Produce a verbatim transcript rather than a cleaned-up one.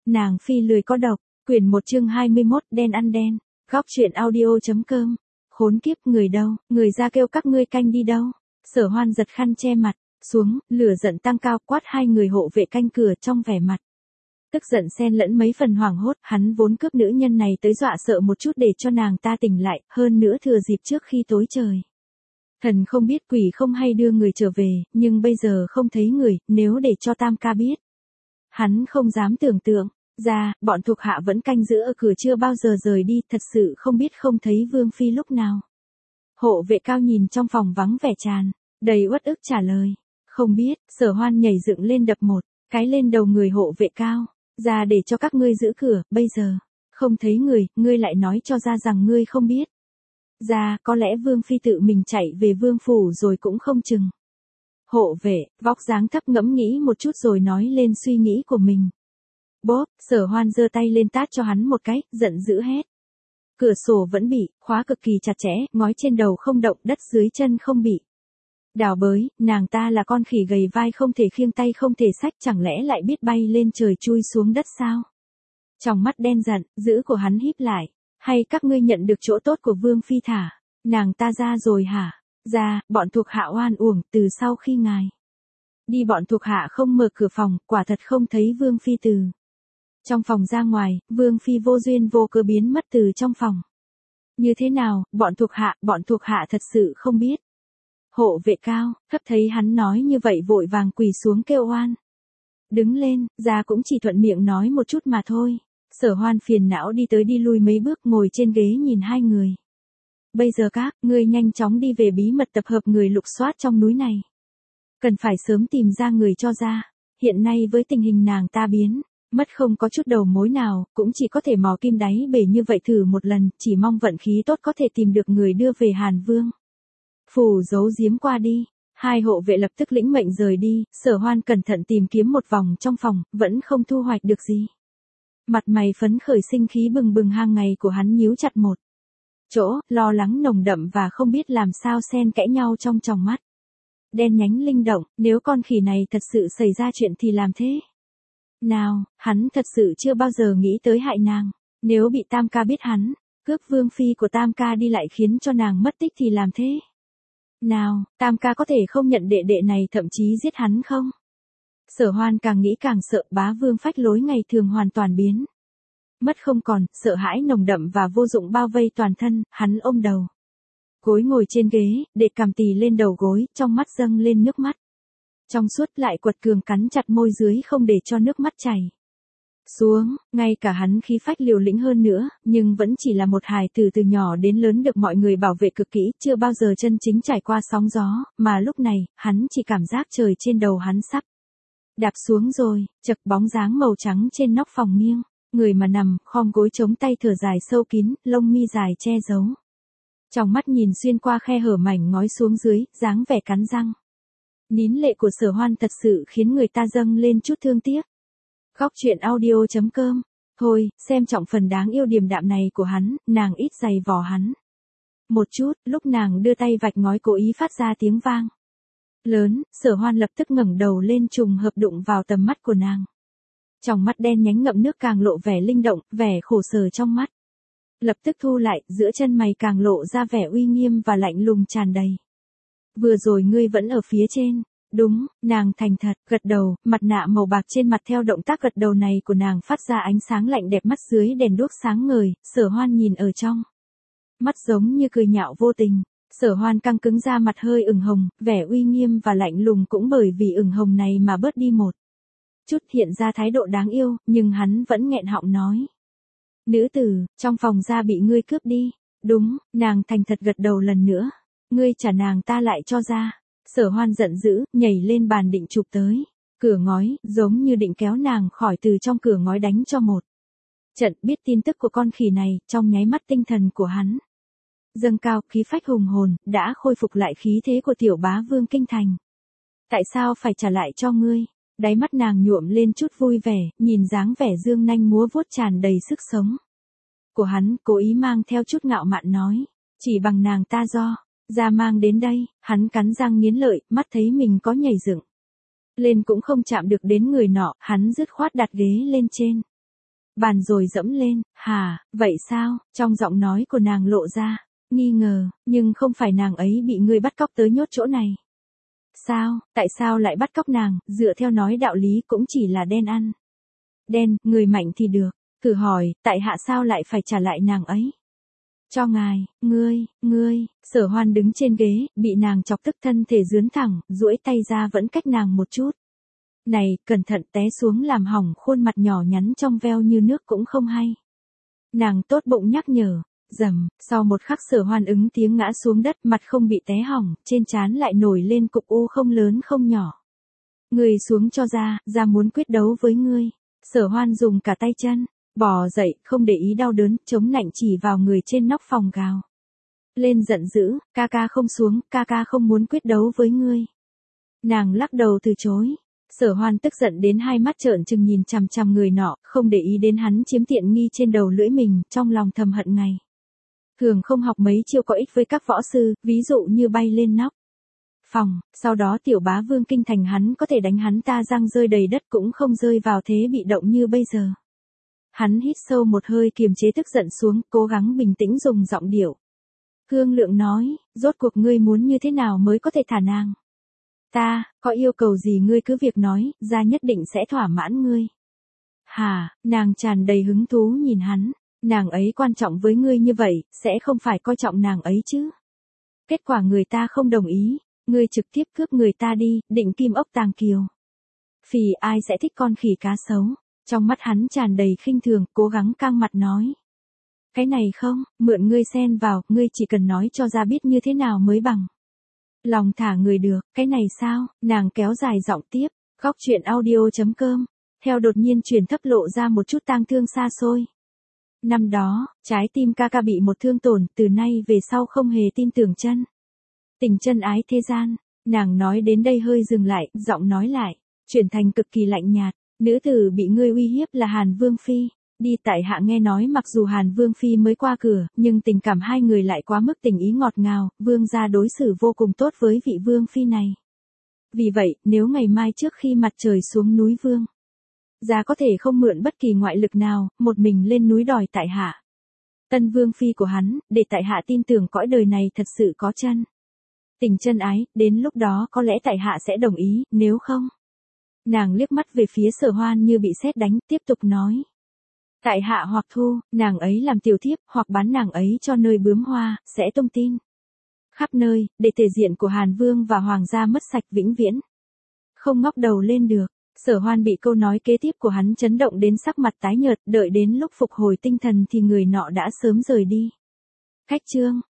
Nàng phi lười có độc, quyển một chương hai mươi mốt, đen ăn đen, góc chuyện audio.com. Khốn kiếp, người đâu, người ra kêu các ngươi canh đi đâu. Sở Hoan giật khăn che mặt, xuống, lửa giận tăng cao, quát hai người hộ vệ canh cửa trong vẻ mặt. Tức giận xen lẫn mấy phần hoảng hốt, hắn vốn cướp nữ nhân này tới dọa sợ một chút để cho nàng ta tỉnh lại, hơn nữa thừa dịp trước khi tối trời. Thần không biết quỷ không hay đưa người trở về, nhưng bây giờ không thấy người, nếu để cho Tam ca biết. Hắn không dám tưởng tượng, ra, bọn thuộc hạ vẫn canh giữ ở cửa chưa bao giờ rời đi, thật sự không biết không thấy Vương Phi lúc nào. Hộ vệ cao nhìn trong phòng vắng vẻ tràn, đầy uất ức trả lời, không biết. Sở Hoan nhảy dựng lên đập một cái lên đầu người hộ vệ cao, ra để cho các ngươi giữ cửa, bây giờ, không thấy người, ngươi lại nói cho ra rằng ngươi không biết. Ra, có lẽ Vương Phi tự mình chạy về Vương Phủ rồi cũng không chừng. Hộ vệ, vóc dáng thấp ngẫm nghĩ một chút rồi nói lên suy nghĩ của mình. Bốp, Sở Hoan giơ tay lên tát cho hắn một cái, giận dữ hét. Cửa sổ vẫn bị, khóa cực kỳ chặt chẽ, ngói trên đầu không động, đất dưới chân không bị. Đào bới, nàng ta là con khỉ gầy vai không thể khiêng tay không thể xách, chẳng lẽ lại biết bay lên trời chui xuống đất sao? Trong mắt đen giận, dữ của hắn híp lại. Hay các ngươi nhận được chỗ tốt của Vương Phi thả nàng ta ra rồi hả? Ra, bọn thuộc hạ oan uổng, từ sau khi ngài đi bọn thuộc hạ không mở cửa phòng, quả thật không thấy Vương Phi từ trong phòng ra ngoài, Vương Phi vô duyên vô cớ biến mất từ trong phòng. Như thế nào, bọn thuộc hạ, bọn thuộc hạ thật sự không biết. Hộ vệ cao, thấp thấy hắn nói như vậy vội vàng quỳ xuống kêu oan. Đứng lên, ra cũng chỉ thuận miệng nói một chút mà thôi. Sở Hoan phiền não đi tới đi lui mấy bước ngồi trên ghế nhìn hai người. Bây giờ các, ngươi nhanh chóng đi về bí mật tập hợp người lục soát trong núi này. Cần phải sớm tìm ra người cho ra. Hiện nay với tình hình nàng ta biến, mất không có chút đầu mối nào, cũng chỉ có thể mò kim đáy bể như vậy thử một lần, chỉ mong vận khí tốt có thể tìm được người đưa về Hàn Vương. Phủ giấu giếm qua đi. Hai hộ vệ lập tức lĩnh mệnh rời đi, Sở Hoan cẩn thận tìm kiếm một vòng trong phòng, vẫn không thu hoạch được gì. Mặt mày phấn khởi sinh khí bừng bừng hàng ngày của hắn nhíu chặt một chỗ, lo lắng nồng đậm và không biết làm sao xen kẽ nhau trong tròng mắt. Đen nhánh linh động, nếu con khỉ này thật sự xảy ra chuyện thì làm thế nào, hắn thật sự chưa bao giờ nghĩ tới hại nàng. Nếu bị Tam ca biết hắn cướp Vương Phi của Tam ca đi lại khiến cho nàng mất tích thì làm thế nào, Tam ca có thể không nhận đệ đệ này thậm chí giết hắn không? Sở Hoan càng nghĩ càng sợ, bá vương phách lối ngày thường hoàn toàn biến mất không còn, sợ hãi nồng đậm và vô dụng bao vây toàn thân, hắn ôm đầu gối ngồi trên ghế, để cằm tì lên đầu gối, trong mắt dâng lên nước mắt. Trong suốt lại quật cường cắn chặt môi dưới không để cho nước mắt chảy xuống, ngay cả hắn khí phách liều lĩnh hơn nữa, nhưng vẫn chỉ là một hài tử từ nhỏ đến lớn được mọi người bảo vệ cực kỹ, chưa bao giờ chân chính trải qua sóng gió, mà lúc này, hắn chỉ cảm giác trời trên đầu hắn sắp đạp xuống rồi, chật bóng dáng màu trắng trên nóc phòng nghiêng, người mà nằm, khom gối chống tay thở dài sâu kín, lông mi dài che giấu. Trong mắt nhìn xuyên qua khe hở mảnh ngói xuống dưới, dáng vẻ cắn răng. Nín lệ của Sở Hoan thật sự khiến người ta dâng lên chút thương tiếc. Góc chuyện audio.com. Thôi, xem trọng phần đáng yêu điềm đạm này của hắn, nàng ít giày vò hắn một chút, lúc nàng đưa tay vạch ngói cố ý phát ra tiếng vang lớn, Sở Hoan lập tức ngẩng đầu lên trùng hợp đụng vào tầm mắt của nàng. Trong mắt đen nhánh ngậm nước càng lộ vẻ linh động, vẻ khổ sở trong mắt. Lập tức thu lại, giữa chân mày càng lộ ra vẻ uy nghiêm và lạnh lùng tràn đầy. Vừa rồi ngươi vẫn ở phía trên. Đúng, nàng thành thật, gật đầu, mặt nạ màu bạc trên mặt theo động tác gật đầu này của nàng phát ra ánh sáng lạnh đẹp mắt dưới đèn đuốc sáng ngời, Sở Hoan nhìn ở trong mắt giống như cười nhạo vô tình. Sở Hoan căng cứng ra mặt hơi ửng hồng, vẻ uy nghiêm và lạnh lùng cũng bởi vì ửng hồng này mà bớt đi một chút, hiện ra thái độ đáng yêu, nhưng hắn vẫn nghẹn họng nói. Nữ tử, trong phòng ra bị ngươi cướp đi. Đúng, nàng thành thật gật đầu lần nữa. Ngươi trả nàng ta lại cho ra. Sở Hoan giận dữ, nhảy lên bàn định chụp tới cửa ngói, giống như định kéo nàng khỏi từ trong cửa ngói đánh cho một trận. Biết tin tức của con khỉ này, trong nháy mắt tinh thần của hắn dâng cao, khí phách hùng hồn, đã khôi phục lại khí thế của tiểu bá vương kinh thành. Tại sao phải trả lại cho ngươi? Đáy mắt nàng nhuộm lên chút vui vẻ, nhìn dáng vẻ dương nanh múa vuốt tràn đầy sức sống của hắn, cố ý mang theo chút ngạo mạn nói, chỉ bằng nàng ta do ra mang đến đây. Hắn cắn răng nghiến lợi, mắt thấy mình có nhảy dựng lên cũng không chạm được đến người nọ, hắn dứt khoát đặt ghế lên trên bàn rồi dẫm lên, hả, vậy sao, trong giọng nói của nàng lộ ra, nghi ngờ, nhưng không phải nàng ấy bị ngươi bắt cóc tới nhốt chỗ này. Sao, tại sao lại bắt cóc nàng, dựa theo nói đạo lý cũng chỉ là đen ăn. Đen, người mạnh thì được, thử hỏi, tại hạ sao lại phải trả lại nàng ấy? Cho ngài, ngươi, ngươi, Sở Hoan đứng trên ghế, bị nàng chọc tức thân thể dướn thẳng, duỗi tay ra vẫn cách nàng một chút. Này, cẩn thận té xuống làm hỏng khuôn mặt nhỏ nhắn trong veo như nước cũng không hay. Nàng tốt bụng nhắc nhở, rầm, sau một khắc Sở Hoan ứng tiếng ngã xuống đất, mặt không bị té hỏng, trên trán lại nổi lên cục u không lớn không nhỏ. Ngươi xuống cho ra, ra muốn quyết đấu với ngươi. Sở Hoan dùng cả tay chân, bò dậy, không để ý đau đớn, chống nạnh chỉ vào người trên nóc phòng gào. Lên giận dữ, ca ca không xuống, ca ca không muốn quyết đấu với ngươi. Nàng lắc đầu từ chối. Sở Hoan tức giận đến hai mắt trợn trừng nhìn chằm chằm người nọ, không để ý đến hắn chiếm tiện nghi trên đầu lưỡi mình, trong lòng thầm hận ngày. Thường không học mấy chiêu có ích với các võ sư, ví dụ như bay lên nóc phòng, sau đó tiểu bá vương kinh thành hắn có thể đánh hắn ta răng rơi đầy đất cũng không rơi vào thế bị động như bây giờ. Hắn hít sâu một hơi kiềm chế tức giận xuống, cố gắng bình tĩnh dùng giọng điệu. Hương Lượng nói, rốt cuộc ngươi muốn như thế nào mới có thể thả nàng? Ta, có yêu cầu gì ngươi cứ việc nói, ra nhất định sẽ thỏa mãn ngươi. Hà, nàng tràn đầy hứng thú nhìn hắn, nàng ấy quan trọng với ngươi như vậy, sẽ không phải coi trọng nàng ấy chứ. Kết quả người ta không đồng ý, ngươi trực tiếp cướp người ta đi, định kim ốc tàng kiều. Phì ai sẽ thích con khỉ cá sấu, trong mắt hắn tràn đầy khinh thường, cố gắng căng mặt nói. Cái này không, mượn ngươi xen vào, ngươi chỉ cần nói cho ra biết như thế nào mới bằng. Lòng thả người được, cái này sao, nàng kéo dài giọng tiếp, góc chuyện audio chấm com, theo đột nhiên truyền thấp lộ ra một chút tang thương xa xôi. Năm đó, trái tim ca ca bị một thương tổn, từ nay về sau không hề tin tưởng chân. Tình chân ái thế gian, nàng nói đến đây hơi dừng lại, giọng nói lại, chuyển thành cực kỳ lạnh nhạt, nữ tử bị ngươi uy hiếp là Hàn Vương Phi. Đi tại hạ nghe nói mặc dù Hàn Vương Phi mới qua cửa, nhưng tình cảm hai người lại quá mức tình ý ngọt ngào, vương gia đối xử vô cùng tốt với vị Vương Phi này. Vì vậy, nếu ngày mai trước khi mặt trời xuống núi vương gia có thể không mượn bất kỳ ngoại lực nào, một mình lên núi đòi tại hạ tân Vương Phi của hắn, để tại hạ tin tưởng cõi đời này thật sự có chân tình chân ái, đến lúc đó có lẽ tại hạ sẽ đồng ý, nếu không. Nàng liếc mắt về phía Sở Hoan như bị sét đánh, tiếp tục nói. Tại hạ hoặc thu, nàng ấy làm tiểu thiếp, hoặc bán nàng ấy cho nơi bướm hoa, sẽ tung tin khắp nơi, để thể diện của Hàn Vương và Hoàng gia mất sạch vĩnh viễn. Không ngóc đầu lên được, Sở Hoan bị câu nói kế tiếp của hắn chấn động đến sắc mặt tái nhợt, đợi đến lúc phục hồi tinh thần thì người nọ đã sớm rời đi. Cách chương.